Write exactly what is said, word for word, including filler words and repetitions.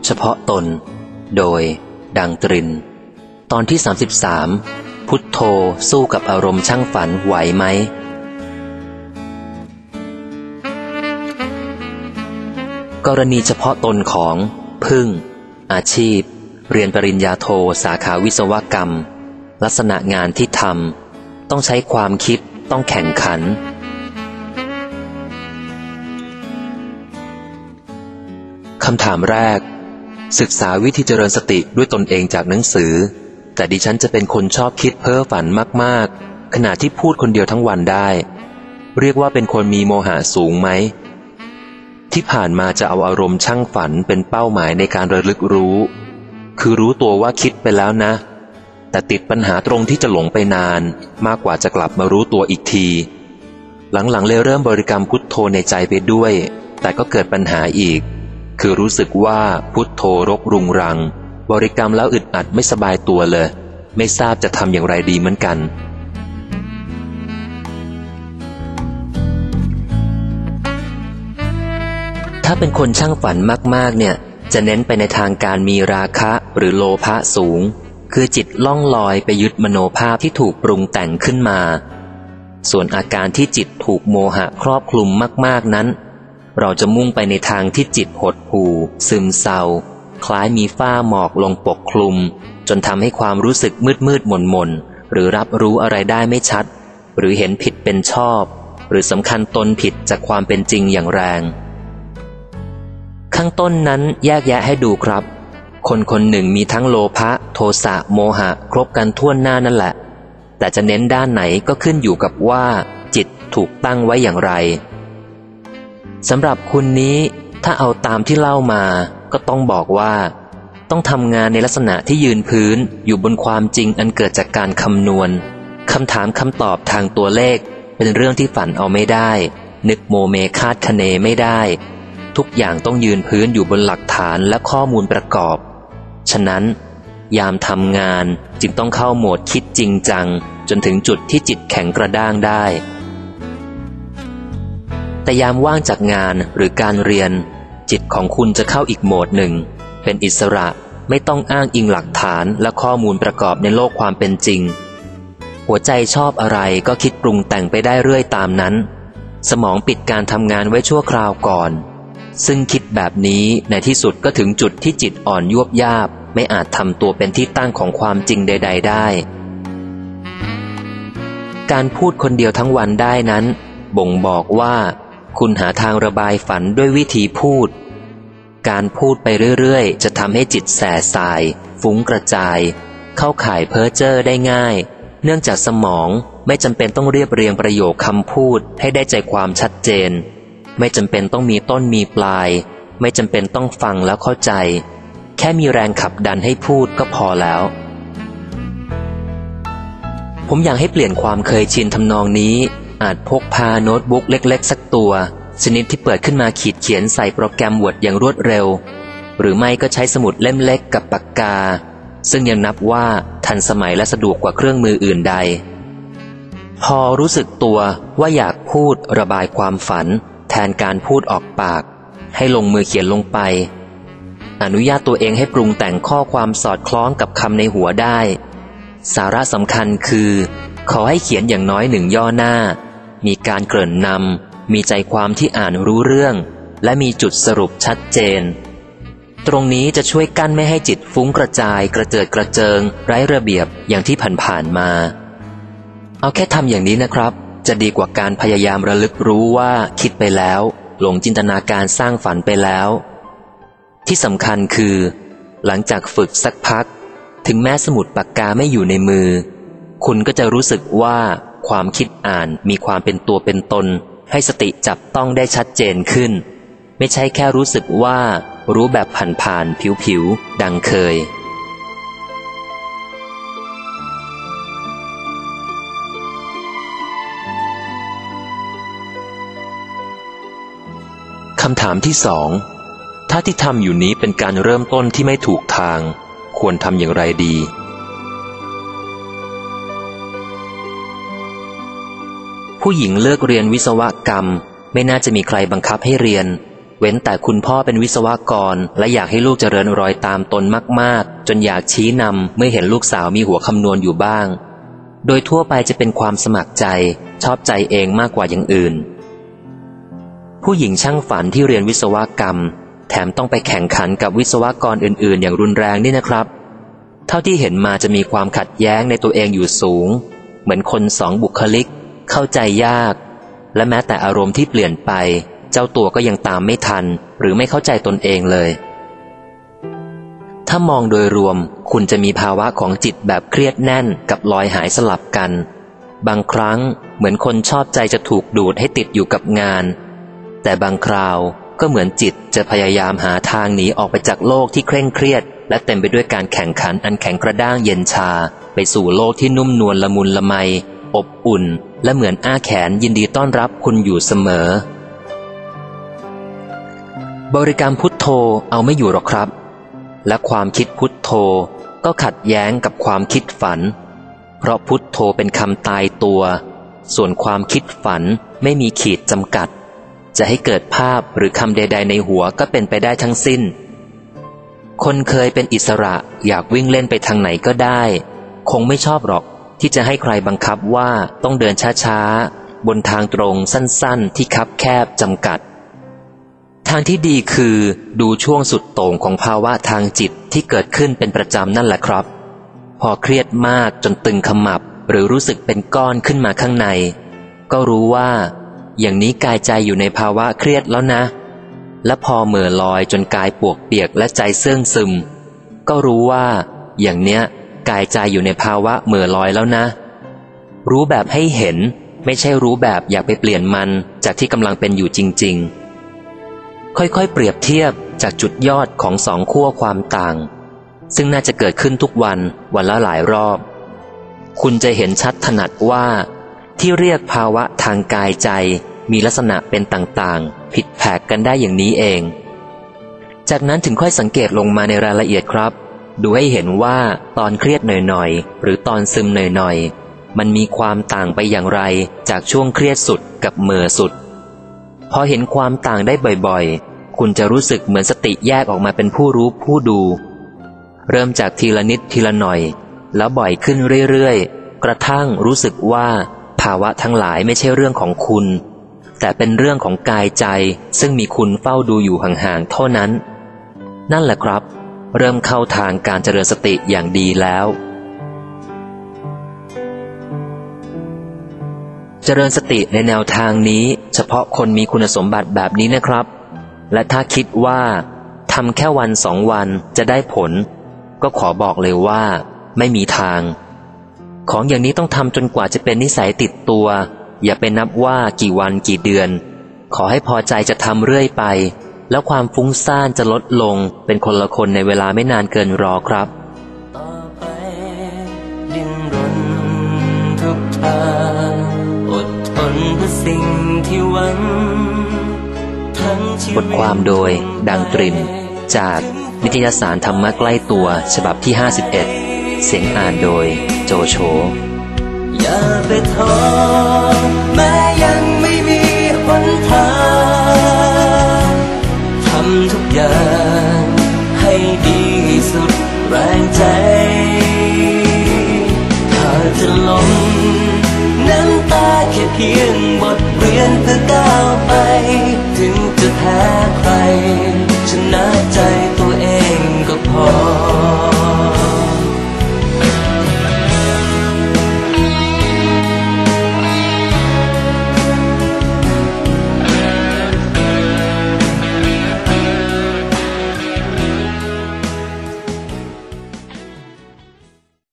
เฉพาะตนโดยดังตรินตอนที่สามสิบสามพุทโธสู้กับอารมณ์ช่างฝันไหวไหมกรณีเฉพาะตนของพึ่งอาชีพเรียนปริญญาโทสาขาวิศวกรรมลักษณะงานที่ทำต้องใช้ความคิดต้องแข่งขันคำถามแรกศึกษาวิธีเจริญสติด้วยตนเองจากหนังสือแต่ดิฉันจะเป็นคนชอบคิดเพ้อฝันมากๆขณะที่พูดคนเดียวทั้งวันได้เรียกว่าเป็นคนมีโมหะสูงไหมที่ผ่านมาจะเอาอารมณ์ช่างฝันเป็นเป้าหมายในการระลึกรู้คือรู้ตัวว่าคิดไปแล้วนะแต่ติดปัญหาตรงที่จะหลงไปนานมากกว่าจะกลับมารู้ตัวอีกทีหลังๆเลยเริ่มบริกรรมพุทโธในใจไปด้วยแต่ก็เกิดปัญหาอีกคือรู้สึกว่าพุทโธรกรุงรังบริกรรมแล้วอึดอัดไม่สบายตัวเลยไม่ทราบจะทำอย่างไรดีเหมือนกันถ้าเป็นคนช่างฝันมากๆเนี่ยจะเน้นไปในทางการมีราคะหรือโลภะสูงคือจิตล่องลอยไปยึดมโนภาพที่ถูกปรุงแต่งขึ้นมาส่วนอาการที่จิตถูกโมหะครอบคลุมมากๆนั้นเราจะมุ่งไปในทางที่จิตหดหู่ซึมเศร้าคล้ายมีฝ้าหมอกลงปกคลุมจนทำให้ความรู้สึกมืดมืดหม่นหม่นหรือรับรู้อะไรได้ไม่ชัดหรือเห็นผิดเป็นชอบหรือสำคัญตนผิดจากความเป็นจริงอย่างแรงข้างต้นนั้นแยกแยะให้ดูครับคนคนหนึ่งมีทั้งโลภะโทสะโมหะครบกันทั่วหน้านั่นแหละแต่จะเน้นด้านไหนก็ขึ้นอยู่กับว่าจิตถูกตั้งไว้อย่างไรสำหรับคุณนี้ถ้าเอาตามที่เล่ามาก็ต้องบอกว่าต้องทำงานในลักษณะที่ยืนพื้นอยู่บนความจริงอันเกิดจากการคำนวณคำถามคำตอบทางตัวเลขเป็นเรื่องที่ฝันเอาไม่ได้นึกโมเมคาดคะเนไม่ได้ทุกอย่างต้องยืนพื้นอยู่บนหลักฐานและข้อมูลประกอบฉะนั้นยามทำงานจึงต้องเข้าโหมดคิดจริงจังจนถึงจุดที่จิตแข็งกระด้างได้แต่ยามว่างจากงานหรือการเรียนจิตของคุณจะเข้าอีกโหมดหนึ่งเป็นอิสระไม่ต้องอ้างอิงหลักฐานและข้อมูลประกอบในโลกความเป็นจริงหัวใจชอบอะไรก็คิดปรุงแต่งไปได้เรื่อยตามนั้นสมองปิดการทำงานไว้ชั่วคราวก่อนซึ่งคิดแบบนี้ในที่สุดก็ถึงจุดที่จิตอ่อนยวบยาบไม่อาจทำตัวเป็นที่ตั้งของความจริงใดๆได้การพูดคนเดียวทั้งวันได้นั้นบ่งบอกว่าคุณหาทางระบายฝันด้วยวิธีพูดการพูดไปเรื่อยๆจะทำให้จิตแส่สายฟุ้งกระจายเข้าข่ายเพ้อเจ้อได้ง่ายเนื่องจากสมองไม่จำเป็นต้องเรียบเรียงประโยคคำพูดให้ได้ใจความชัดเจนไม่จำเป็นต้องมีต้นมีปลายไม่จำเป็นต้องฟังแล้วเข้าใจแค่มีแรงขับดันให้พูดก็พอแล้วผมอยากให้เปลี่ยนความเคยชินทำนองนี้อาจพกพาโน้ตบุ๊กเล็กๆสักตัวชนิดที่เปิดขึ้นมาขีดเขียนใส่โปรแกรม Word อย่างรวดเร็วหรือไม่ก็ใช้สมุดเล่มเล็กกับปากกาซึ่งยังนับว่าทันสมัยและสะดวกกว่าเครื่องมืออื่นใดพอรู้สึกตัวว่าอยากพูดระบายความฝันแทนการพูดออกปากให้ลงมือเขียนลงไปอนุญาตตัวเองให้ปรุงแต่งข้อความสอดคล้องกับคำในหัวได้สาระสำคัญคือขอให้เขียนอย่างน้อยหนึ่งย่อหน้ามีการเกริ่นนำมีใจความที่อ่านรู้เรื่องและมีจุดสรุปชัดเจนตรงนี้จะช่วยกั้นไม่ให้จิตฟุ้งกระจายกระเจิดกระเจิงไร้ระเบียบอย่างที่ผ่านๆมาเอาแค่ทำอย่างนี้นะครับจะดีกว่าการพยายามระลึกรู้ว่าคิดไปแล้วหลงจินตนาการสร้างฝันไปแล้วที่สำคัญคือหลังจากฝึกสักพักถึงแม้สมุดปากกาไม่อยู่ในมือคุณก็จะรู้สึกว่าความคิดอ่านมีความเป็นตัวเป็นตนให้สติจับต้องได้ชัดเจนขึ้นไม่ใช่แค่รู้สึกว่ารู้แบบผ่านๆผิวๆดังเคยคำถามที่สองถ้าที่ทำอยู่นี้เป็นการเริ่มต้นที่ไม่ถูกทางควรทำอย่างไรดีผู้หญิงเลือกเรียนวิศวกรรมไม่น่าจะมีใครบังคับให้เรียนเว้นแต่คุณพ่อเป็นวิศวกรและอยากให้ลูกเจริญรอยตามตนมากๆจนอยากชี้นำเมื่อเห็นลูกสาวมีหัวคำนวณอยู่บ้างโดยทั่วไปจะเป็นความสมัครใจชอบใจเองมากกว่าอย่างอื่นผู้หญิงช่างฝันที่เรียนวิศวกรรมแถมต้องไปแข่งขันกับวิศวกรอื่นๆอย่างรุนแรงนี่นะครับเท่าที่เห็นมาจะมีความขัดแย้งในตัวเองอยู่สูงเหมือนคนสองบุคลิกเข้าใจยากและแม้แต่อารมณ์ที่เปลี่ยนไปเจ้าตัวก็ยังตามไม่ทันหรือไม่เข้าใจตนเองเลยถ้ามองโดยรวมคุณจะมีภาวะของจิตแบบเครียดแน่นกับลอยหายสลับกันบางครั้งเหมือนคนชอบใจจะถูกดูดให้ติดอยู่กับงานแต่บางคราวก็เหมือนจิตจะพยายามหาทางหนีออกไปจากโลกที่เคร่งเครียดและเต็มไปด้วยการแข่งขันอันแข็งกระด้างเย็นชาไปสู่โลกที่นุ่มนวลละมุนละไมอบอุ่นและเหมือนอ้าแขนยินดีต้อนรับคุณอยู่เสมอบริกรรมพุทโธเอาไม่อยู่หรอกครับและความคิดพุทโธก็ขัดแย้งกับความคิดฝันเพราะพุทโธเป็นคำตายตัวส่วนความคิดฝันไม่มีขีดจำกัดจะให้เกิดภาพหรือคำใดๆในหัวก็เป็นไปได้ทั้งสิ้นคนเคยเป็นอิสระอยากวิ่งเล่นไปทางไหนก็ได้คงไม่ชอบหรอกที่จะให้ใครบังคับว่าต้องเดินช้าๆบนทางตรงสั้นๆที่คับแคบจำกัดทางที่ดีคือดูช่วงสุดโต่งของภาวะทางจิตที่เกิดขึ้นเป็นประจำนั่นแหละครับพอเครียดมากจนตึงขมับหรือรู้สึกเป็นก้อนขึ้นมาข้างในก็รู้ว่าอย่างนี้กายใจอยู่ในภาวะเครียดแล้วนะและพอเหม่อลอยจนกายปวกเปียกและใจเสื่องซึมก็รู้ว่าอย่างเนี้ยกายใจอยู่ในภาวะเหม่อลอยแล้วนะรู้แบบให้เห็นไม่ใช่รู้แบบอยากไปเปลี่ยนมันจากที่กำลังเป็นอยู่จริงๆค่อยๆเปรียบเทียบจากจุดยอดของสองขั้วความต่างซึ่งน่าจะเกิดขึ้นทุกวันวันละหลายรอบคุณจะเห็นชัดถนัดว่าที่เรียกภาวะทางกายใจมีลักษณะเป็นต่างๆผิดแผกกันได้อย่างนี้เองจากนั้นถึงค่อยสังเกตลงมาในรายละเอียดครับดูให้เห็นว่าตอนเครียดหน่อยๆหรือตอนซึมหน่อยๆมันมีความต่างไปอย่างไรจากช่วงเครียดสุดกับเหม่อสุดพอเห็นความต่างได้บ่อยๆคุณจะรู้สึกเหมือนสติแยกออกมาเป็นผู้รู้ผู้ดูเริ่มจากทีละนิดทีละหน่อยแล้วบ่อยขึ้นเรื่อยๆกระทั่งรู้สึกว่าภาวะทั้งหลายไม่ใช่เรื่องของคุณแต่เป็นเรื่องของกายใจซึ่งมีคุณเฝ้าดูอยู่ห่างๆเท่านั้นนั่นแหละครับเริ่มเข้าทางการเจริญสติอย่างดีแล้วเจริญสติในแนวทางนี้เฉพาะคนมีคุณสมบัติแบบนี้นะครับและถ้าคิดว่าทำแค่วันสองวันจะได้ผลก็ขอบอกเลยว่าไม่มีทางของอย่างนี้ต้องทำจนกว่าจะเป็นนิสัยติดตัวอย่าไปนับว่ากี่วันกี่เดือนขอให้พอใจจะทำเรื่อยไปแล้วความฟุ้งซ่านจะลดลงเป็นคนละคนในเวลาไม่นานเกินรอครับต่อไปดิ้นรนทุกทางอดทนเพื่อสิ่งที่หวังทั้งชีวิตบทความโดยดังตรินจากนิตยสารธรรมะใกล้ตัวฉบับที่ห้าสิบเอ็ดเสียงอ่านโดยโจโฉอย่าไปท้อแม้ยังไม่มีหนทางทำทุกอย่างให้ดีสุดแรงใจถ้าจะล้มน้ำตาแค่เพียงบทเรียนเพื่อก้าวไปถึงจะแพ้ใคร